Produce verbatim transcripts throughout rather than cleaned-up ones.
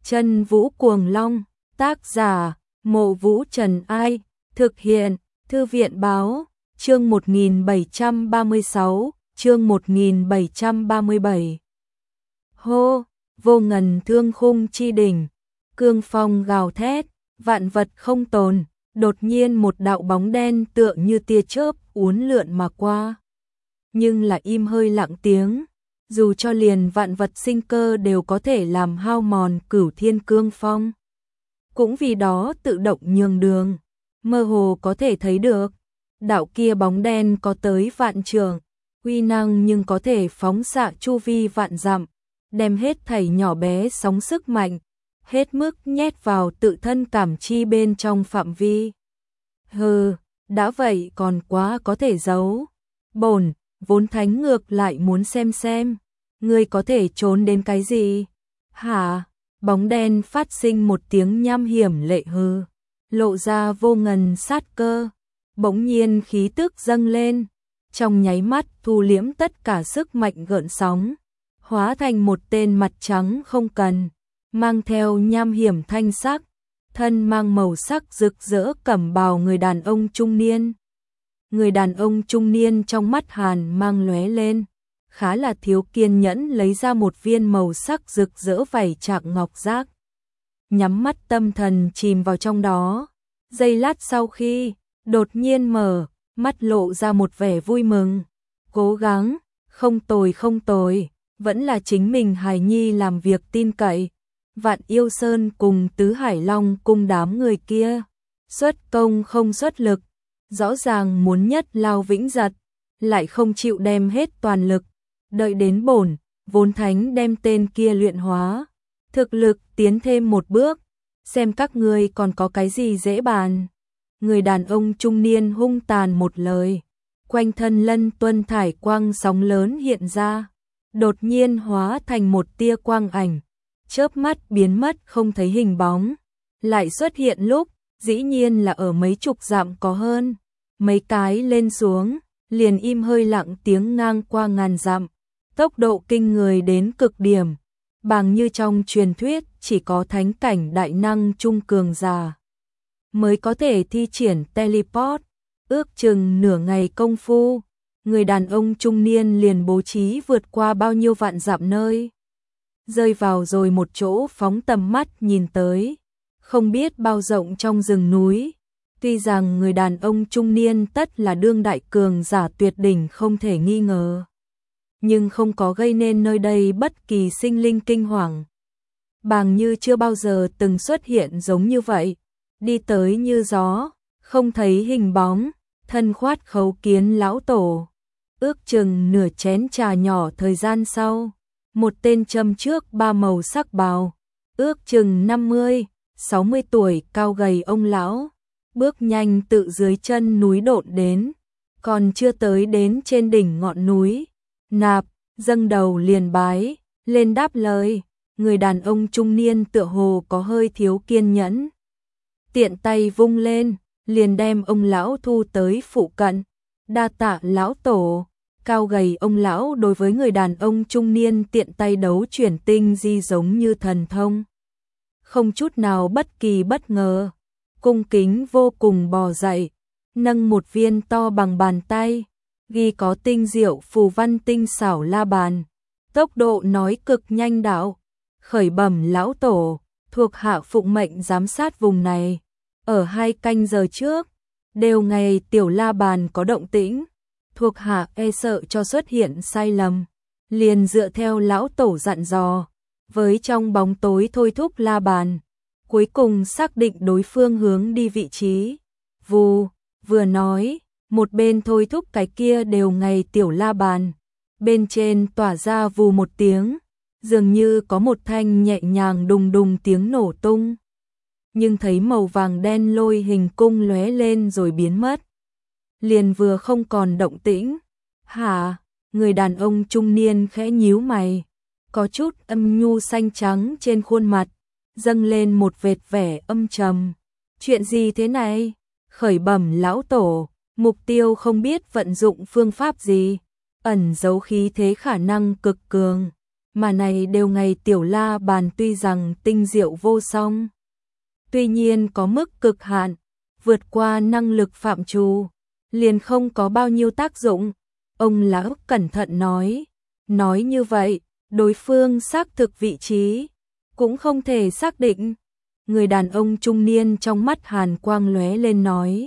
Chân Vũ Cuồng Long, tác giả, Mộ Vũ Trần Ai, thực hiện, Thư viện Báo, chương một nghìn bảy trăm ba mươi sáu, chương một nghìn bảy trăm ba mươi bảy. Hô, vô ngần thương khung chi đỉnh, cương phong gào thét, vạn vật không tồn, đột nhiên một đạo bóng đen tựa như tia chớp uốn lượn mà qua. Nhưng là im hơi lặng tiếng, dù cho liền vạn vật sinh cơ đều có thể làm hao mòn cửu thiên cương phong. Cũng vì đó tự động nhường đường, mơ hồ có thể thấy được, đạo kia bóng đen có tới vạn trượng, uy năng nhưng có thể phóng xạ chu vi vạn dặm, đem hết thảy nhỏ bé sóng sức mạnh, hết mức nhét vào tự thân cảm chi bên trong phạm vi. Hừ, đã vậy còn quá có thể giấu. Bổn vốn thánh ngược lại muốn xem xem, ngươi có thể trốn đến cái gì? Hả? Bóng đen phát sinh một tiếng nham hiểm lệ hư, lộ ra vô ngần sát cơ, bỗng nhiên khí tức dâng lên, trong nháy mắt thu liễm tất cả sức mạnh gợn sóng, hóa thành một tên mặt trắng không cần, mang theo nham hiểm thanh sắc, thân mang màu sắc rực rỡ cẩm bào người đàn ông trung niên. Người đàn ông trung niên trong mắt hàn mang lóe lên, khá là thiếu kiên nhẫn lấy ra một viên màu sắc rực rỡ vảy trạng ngọc giác. Nhắm mắt tâm thần chìm vào trong đó, giây lát sau khi, đột nhiên mở, mắt lộ ra một vẻ vui mừng. Cố gắng, không tồi không tồi, vẫn là chính mình hài nhi làm việc tin cậy. Vạn Yêu Sơn cùng Tứ Hải Long cùng đám người kia, xuất công không xuất lực, rõ ràng muốn nhất lao vĩnh giật, lại không chịu đem hết toàn lực, đợi đến bổn vốn thánh đem tên kia luyện hóa, thực lực tiến thêm một bước, xem các ngươi còn có cái gì dễ bàn. Người đàn ông trung niên hung tàn một lời, quanh thân lân tuân thải quang sóng lớn hiện ra, đột nhiên hóa thành một tia quang ảnh, chớp mắt biến mất không thấy hình bóng, lại xuất hiện lúc, dĩ nhiên là ở mấy chục dặm có hơn, mấy cái lên xuống, liền im hơi lặng tiếng ngang qua ngàn dặm, tốc độ kinh người đến cực điểm, bằng như trong truyền thuyết chỉ có thánh cảnh đại năng trung cường giả mới có thể thi triển teleport, ước chừng nửa ngày công phu, người đàn ông trung niên liền bố trí vượt qua bao nhiêu vạn dặm nơi, rơi vào rồi một chỗ phóng tầm mắt nhìn tới, không biết bao rộng trong rừng núi. Tuy rằng người đàn ông trung niên tất là đương đại cường giả tuyệt đỉnh không thể nghi ngờ, nhưng không có gây nên nơi đây bất kỳ sinh linh kinh hoàng. Bàng như chưa bao giờ từng xuất hiện giống như vậy, đi tới như gió, không thấy hình bóng, thân khoát khấu kiến lão tổ. Ước chừng nửa chén trà nhỏ thời gian sau, một tên châm trước ba màu sắc bào, ước chừng năm mươi, sáu mươi tuổi cao gầy ông lão, bước nhanh tự dưới chân núi độn đến, còn chưa tới đến trên đỉnh ngọn núi, nạp, dâng đầu liền bái, lên đáp lời, người đàn ông trung niên tựa hồ có hơi thiếu kiên nhẫn. Tiện tay vung lên, liền đem ông lão thu tới phụ cận, đa tạ lão tổ. Cao gầy ông lão đối với người đàn ông trung niên tiện tay đấu chuyển tinh di giống như thần thông, không chút nào bất kỳ bất ngờ, cung kính vô cùng bò dậy, nâng một viên to bằng bàn tay, ghi có tinh diệu phù văn tinh xảo la bàn, tốc độ nói cực nhanh đạo, khởi bẩm lão tổ, thuộc hạ phụng mệnh giám sát vùng này, ở hai canh giờ trước, đều ngày tiểu la bàn có động tĩnh, thuộc hạ e sợ cho xuất hiện sai lầm, liền dựa theo lão tổ dặn dò, với trong bóng tối thôi thúc la bàn, cuối cùng xác định đối phương hướng đi vị trí. Vù, vừa nói, một bên thôi thúc cái kia đều ngày tiểu la bàn, bên trên tỏa ra vù một tiếng, dường như có một thanh nhẹ nhàng đùng đùng tiếng nổ tung. Nhưng thấy màu vàng đen lôi hình cung lóe lên rồi biến mất, liền vừa không còn động tĩnh. Hả? Người đàn ông trung niên khẽ nhíu mày, có chút âm nhu xanh trắng trên khuôn mặt, dâng lên một vệt vẻ âm trầm. Chuyện gì thế này? Khởi bẩm lão tổ, mục tiêu không biết vận dụng phương pháp gì, ẩn giấu khí thế khả năng cực cường, mà này đều ngày tiểu la bàn tuy rằng tinh diệu vô song, tuy nhiên có mức cực hạn, vượt qua năng lực phạm trù, liền không có bao nhiêu tác dụng. Ông lão cẩn thận nói, nói như vậy, đối phương xác thực vị trí, cũng không thể xác định. Người đàn ông trung niên trong mắt hàn quang lóe lên nói,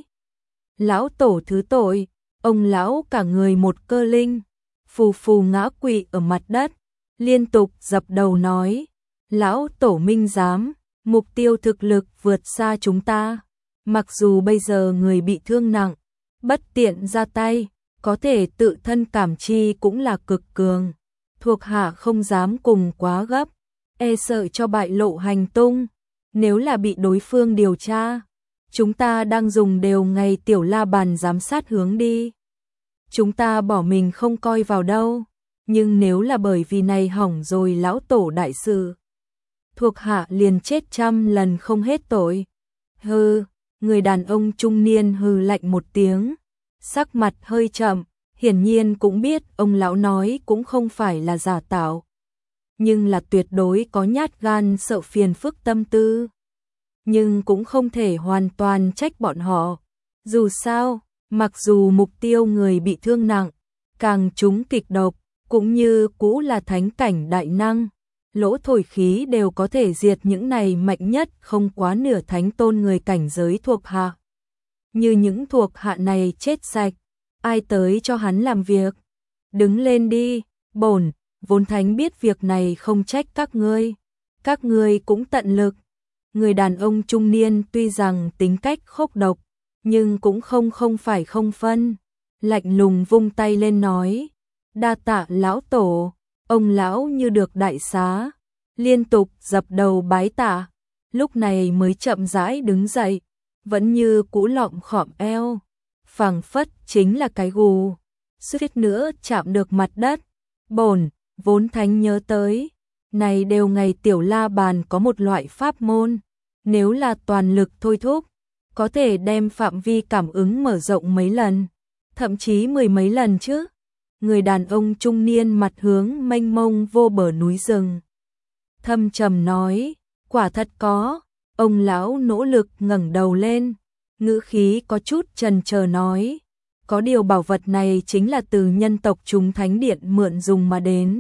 lão tổ thứ tội. Ông lão cả người một cơ linh, phù phù ngã quỵ ở mặt đất, liên tục dập đầu nói, lão tổ minh giám, mục tiêu thực lực vượt xa chúng ta, mặc dù bây giờ người bị thương nặng, bất tiện ra tay, có thể tự thân cảm chi cũng là cực cường, thuộc hạ không dám cùng quá gấp, e sợ cho bại lộ hành tung, nếu là bị đối phương điều tra, chúng ta đang dùng đều ngày tiểu la bàn giám sát hướng đi. Chúng ta bỏ mình không coi vào đâu, nhưng nếu là bởi vì này hỏng rồi lão tổ đại sự, thuộc hạ liền chết trăm lần không hết tội. Hừ, người đàn ông trung niên hừ lạnh một tiếng, sắc mặt hơi chậm, hiển nhiên cũng biết ông lão nói cũng không phải là giả tạo, nhưng là tuyệt đối có nhát gan sợ phiền phức tâm tư. Nhưng cũng không thể hoàn toàn trách bọn họ, dù sao, mặc dù mục tiêu người bị thương nặng, càng trúng kịch độc, cũng như cũ là thánh cảnh đại năng, lỗ thổi khí đều có thể diệt những này mạnh nhất không quá nửa thánh tôn người cảnh giới thuộc hạ. Như những thuộc hạ này chết sạch, ai tới cho hắn làm việc? Đứng lên đi, bổn, vốn thánh biết việc này không trách các ngươi, các ngươi cũng tận lực. Người đàn ông trung niên tuy rằng tính cách khốc độc, nhưng cũng không không phải không phân, lạnh lùng vung tay lên nói, đa tạ lão tổ. Ông lão như được đại xá, liên tục dập đầu bái tạ, lúc này mới chậm rãi đứng dậy, vẫn như cũ lọm khọm eo, phảng phất chính là cái gù, suýt nữa chạm được mặt đất. Bổn, vốn thánh nhớ tới, này đều ngày tiểu la bàn có một loại pháp môn, nếu là toàn lực thôi thúc, có thể đem phạm vi cảm ứng mở rộng mấy lần, thậm chí mười mấy lần chứ. Người đàn ông trung niên mặt hướng mênh mông vô bờ núi rừng, thâm trầm nói, quả thật có. Ông lão nỗ lực ngẩng đầu lên, ngữ khí có chút chần chờ nói, có điều bảo vật này chính là từ nhân tộc chúng thánh điện mượn dùng mà đến,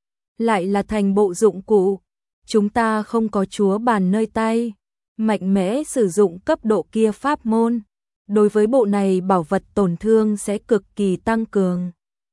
lại là thành bộ dụng cụ, chúng ta không có chúa bàn nơi tay, mạnh mẽ sử dụng cấp độ kia pháp môn, đối với bộ này bảo vật tổn thương sẽ cực kỳ tăng cường.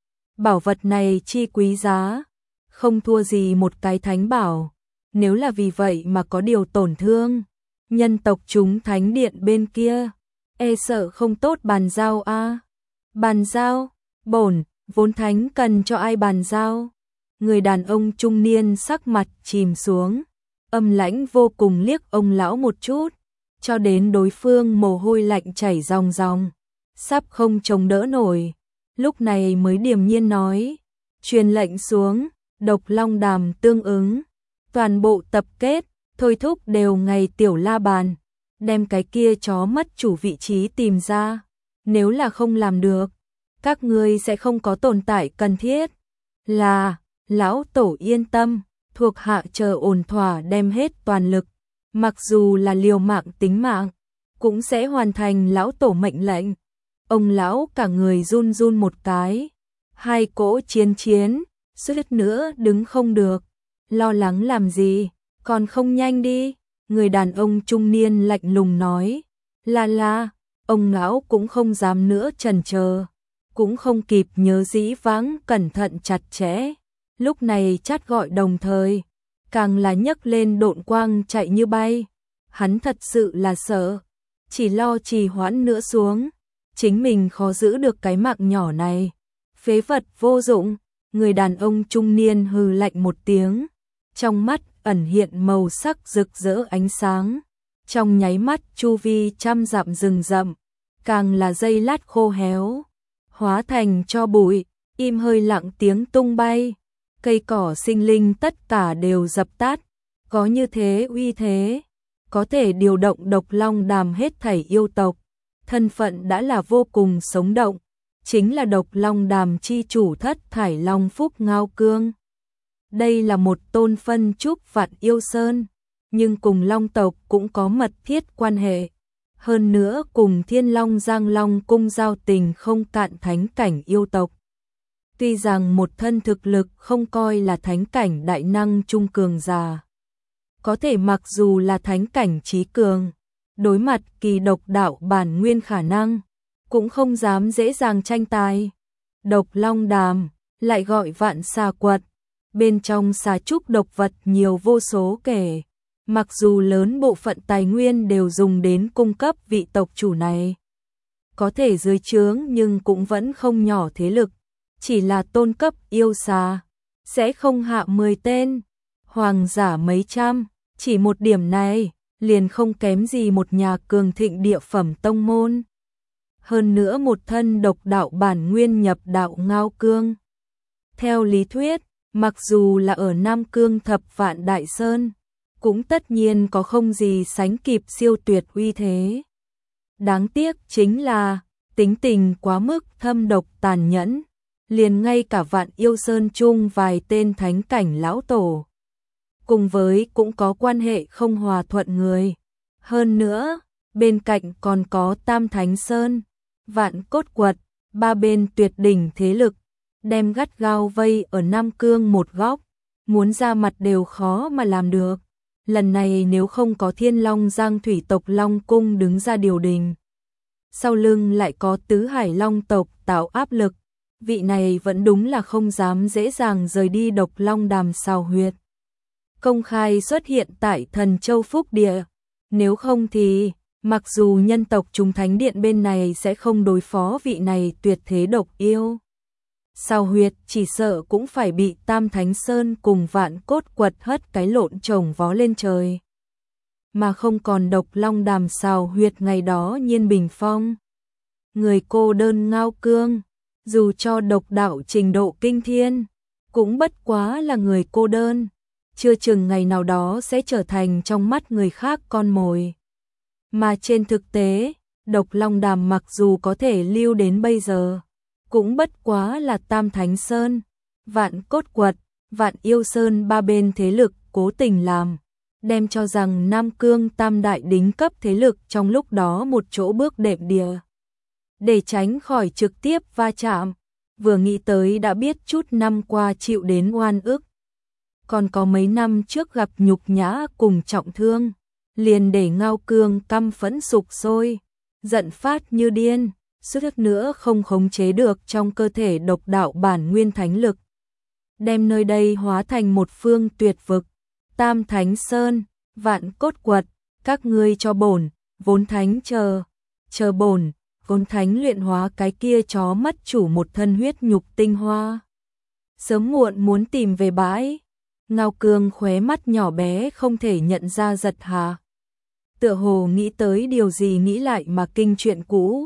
Bảo vật này chi quý giá, không thua gì một cái thánh bảo, nếu là vì vậy mà có điều tổn thương, nhân tộc chúng thánh điện bên kia, e sợ không tốt bàn giao a. À? Bàn giao? Bổn, vốn thánh cần cho ai bàn giao? Người đàn ông trung niên sắc mặt chìm xuống, âm lãnh vô cùng liếc ông lão một chút, cho đến đối phương mồ hôi lạnh chảy ròng ròng, sắp không chống đỡ nổi. Lúc này mới điềm nhiên nói, truyền lệnh xuống, độc long đàm tương ứng, toàn bộ tập kết, thôi thúc đều ngày tiểu la bàn, đem cái kia chó mất chủ vị trí tìm ra, nếu là không làm được, các ngươi sẽ không có tồn tại cần thiết. Là, lão tổ yên tâm, thuộc hạ chờ ổn thỏa đem hết toàn lực, mặc dù là liều mạng tính mạng, cũng sẽ hoàn thành lão tổ mệnh lệnh. Ông lão cả người run run một cái, hai cỗ chiến chiến, suýt nữa đứng không được, lo lắng làm gì, còn không nhanh đi. Người đàn ông trung niên lạnh lùng nói, là là, ông lão cũng không dám nữa chần chờ, cũng không kịp nhớ dĩ vãng cẩn thận chặt chẽ, lúc này chát gọi đồng thời, càng là nhấc lên độn quang chạy như bay, hắn thật sự là sợ, chỉ lo trì hoãn nữa xuống, chính mình khó giữ được cái mạng nhỏ này, phế vật vô dụng. Người đàn ông trung niên hừ lạnh một tiếng, trong mắt ẩn hiện màu sắc rực rỡ ánh sáng, trong nháy mắt chu vi trăm dặm rừng rậm, càng là dây lát khô héo, hóa thành cho bụi, im hơi lặng tiếng tung bay, cây cỏ sinh linh tất cả đều dập tắt, có như thế uy thế, có thể điều động độc long đàm hết thảy yêu tộc, thân phận đã là vô cùng sống động, chính là độc long đàm chi chủ Thất Thải Long Phúc Ngao Cương. Đây là một tôn phân trúc Vạn Yêu Sơn, nhưng cùng Long tộc cũng có mật thiết quan hệ. Hơn nữa cùng Thiên Long Giang Long cung giao tình không cạn thánh cảnh yêu tộc. Tuy rằng một thân thực lực không coi là thánh cảnh đại năng trung cường già, có thể mặc dù là thánh cảnh trí cường, đối mặt kỳ độc đạo bản nguyên khả năng, cũng không dám dễ dàng tranh tài. Độc long đàm, lại gọi vạn xà quật, bên trong xà trúc độc vật nhiều vô số kể, mặc dù lớn bộ phận tài nguyên đều dùng đến cung cấp vị tộc chủ này. Có thể dưới trướng nhưng cũng vẫn không nhỏ thế lực, chỉ là tôn cấp yêu xà, sẽ không hạ mười tên, hoàng giả mấy trăm, chỉ một điểm này, liền không kém gì một nhà cường thịnh địa phẩm tông môn. Hơn nữa một thân độc đạo bản nguyên nhập đạo ngao cương. Theo lý thuyết, mặc dù là ở Nam Cương thập vạn đại sơn, cũng tất nhiên có không gì sánh kịp siêu tuyệt uy thế. Đáng tiếc chính là, tính tình quá mức thâm độc tàn nhẫn, liền ngay cả Vạn Yêu Sơn chung vài tên thánh cảnh lão tổ, cùng với cũng có quan hệ không hòa thuận người. Hơn nữa, bên cạnh còn có Tam Thánh Sơn, Vạn Cốt Quật, ba bên tuyệt đỉnh thế lực, đem gắt gao vây ở Nam Cương một góc, muốn ra mặt đều khó mà làm được. Lần này nếu không có Thiên Long Giang thủy tộc Long cung đứng ra điều đình, sau lưng lại có Tứ Hải Long tộc tạo áp lực, vị này vẫn đúng là không dám dễ dàng rời đi Độc Long Đàm xào huyệt, công khai xuất hiện tại Thần Châu Phúc Địa. Nếu không thì, mặc dù nhân tộc chúng thánh điện bên này sẽ không đối phó vị này tuyệt thế độc yêu, xào huyệt chỉ sợ cũng phải bị Tam Thánh Sơn cùng Vạn Cốt Quật hất cái lộn chồng vó lên trời. Mà không còn Độc Long Đàm xào huyệt ngày đó nhiên bình phong. Người cô đơn ngao cương, dù cho độc đạo trình độ kinh thiên, cũng bất quá là người cô đơn, chưa chừng ngày nào đó sẽ trở thành trong mắt người khác con mồi. Mà trên thực tế, Độc Long Đàm mặc dù có thể lưu đến bây giờ, cũng bất quá là Tam Thánh Sơn, Vạn Cốt Quật, Vạn Yêu Sơn ba bên thế lực cố tình làm, đem cho rằng Nam Cương tam đại đỉnh cấp thế lực trong lúc đó một chỗ bước đệm địa. Để tránh khỏi trực tiếp va chạm, vừa nghĩ tới đã biết chút năm qua chịu đến oan ức. Còn có mấy năm trước gặp nhục nhã cùng trọng thương, liền để ngao cương căm phẫn sục sôi, giận phát như điên, suýt chút nữa không khống chế được trong cơ thể độc đạo bản nguyên thánh lực. Đem nơi đây hóa thành một phương tuyệt vực, Tam Thánh Sơn, Vạn Cốt Quật, các ngươi cho bổn, vốn thánh chờ, chờ bổn, vốn thánh luyện hóa cái kia chó mất chủ một thân huyết nhục tinh hoa. Sớm muộn muốn tìm về bãi. Ngao cương khóe mắt nhỏ bé không thể nhận ra giật hà. Tựa hồ nghĩ tới điều gì nghĩ lại mà kinh chuyện cũ.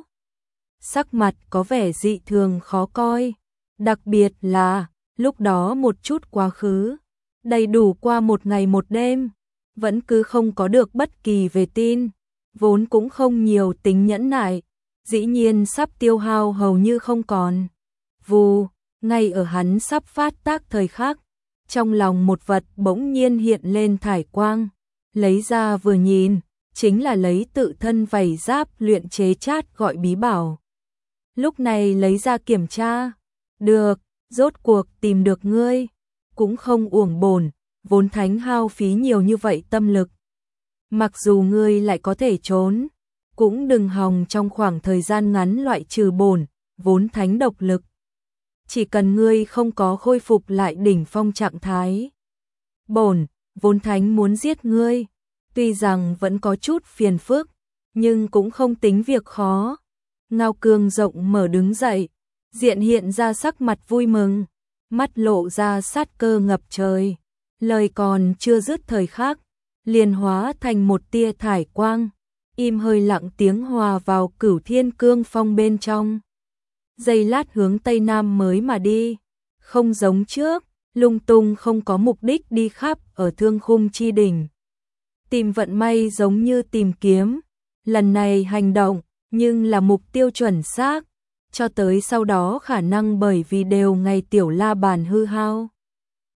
Sắc mặt có vẻ dị thường khó coi. Đặc biệt là, lúc đó một chút quá khứ, đầy đủ qua một ngày một đêm, vẫn cứ không có được bất kỳ về tin, vốn cũng không nhiều tính nhẫn nại, dĩ nhiên sắp tiêu hao hầu như không còn. Vù, ngay ở hắn sắp phát tác thời khắc, trong lòng một vật bỗng nhiên hiện lên thải quang, lấy ra vừa nhìn, chính là lấy tự thân vảy giáp luyện chế chát gọi bí bảo. Lúc này lấy ra kiểm tra, được, rốt cuộc tìm được ngươi, cũng không uổng bổn, vốn thánh hao phí nhiều như vậy tâm lực. Mặc dù ngươi lại có thể trốn, cũng đừng hòng trong khoảng thời gian ngắn loại trừ bổn, vốn thánh độc lực. Chỉ cần ngươi không có khôi phục lại đỉnh phong trạng thái. Bổn, vốn thánh muốn giết ngươi, tuy rằng vẫn có chút phiền phức, nhưng cũng không tính việc khó. Ngao cương rộng mở đứng dậy, diện hiện ra sắc mặt vui mừng, mắt lộ ra sát cơ ngập trời. Lời còn chưa dứt thời khắc, liền hóa thành một tia thải quang, im hơi lặng tiếng hòa vào Cửu Thiên Cương Phong bên trong. Giây lát hướng Tây Nam mới mà đi, không giống trước, lung tung không có mục đích đi khắp ở Thương Khung chi đỉnh. Tìm vận may giống như tìm kiếm, lần này hành động, nhưng là mục tiêu chuẩn xác, cho tới sau đó khả năng bởi vì đều ngày tiểu la bàn hư hao.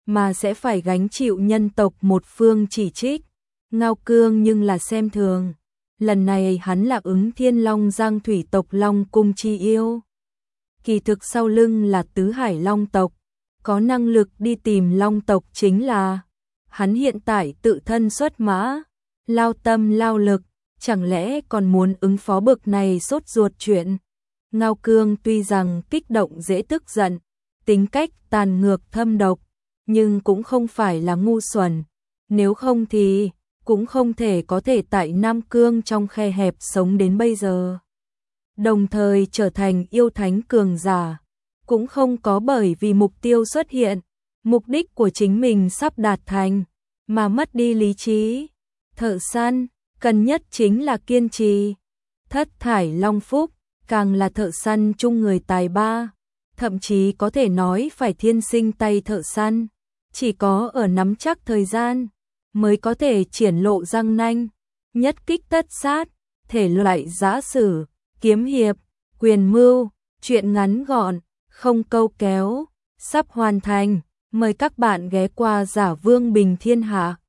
mà sẽ phải gánh chịu nhân tộc một phương chỉ trích. Ngao Cương nhưng là xem thường. Lần này hắn là ứng Thiên Long Giang thủy tộc Long Cung chi yêu. Kỳ thực sau lưng là tứ hải long tộc, có năng lực đi tìm long tộc chính là hắn hiện tại tự thân xuất mã, lao tâm lao lực, chẳng lẽ còn muốn ứng phó bực này sốt ruột chuyện. Ngao Cương tuy rằng kích động dễ tức giận, tính cách tàn ngược thâm độc, nhưng cũng không phải là ngu xuẩn, nếu không thì cũng không thể có thể tại Nam Cương trong khe hẹp sống đến bây giờ. Đồng thời trở thành yêu thánh cường giả, cũng không có bởi vì mục tiêu xuất hiện, mục đích của chính mình sắp đạt thành, mà mất đi lý trí. Thợ săn, cần nhất chính là kiên trì. Thất thải long phúc, càng là thợ săn chung người tài ba, thậm chí có thể nói phải thiên sinh tay thợ săn, chỉ có ở nắm chắc thời gian mới có thể triển lộ răng nanh, nhất kích tất sát, thể loại giã sử, kiếm hiệp, quyền mưu, chuyện ngắn gọn, không câu kéo, sắp hoàn thành, mời các bạn ghé qua Giả Vương Bình Thiên Hạ.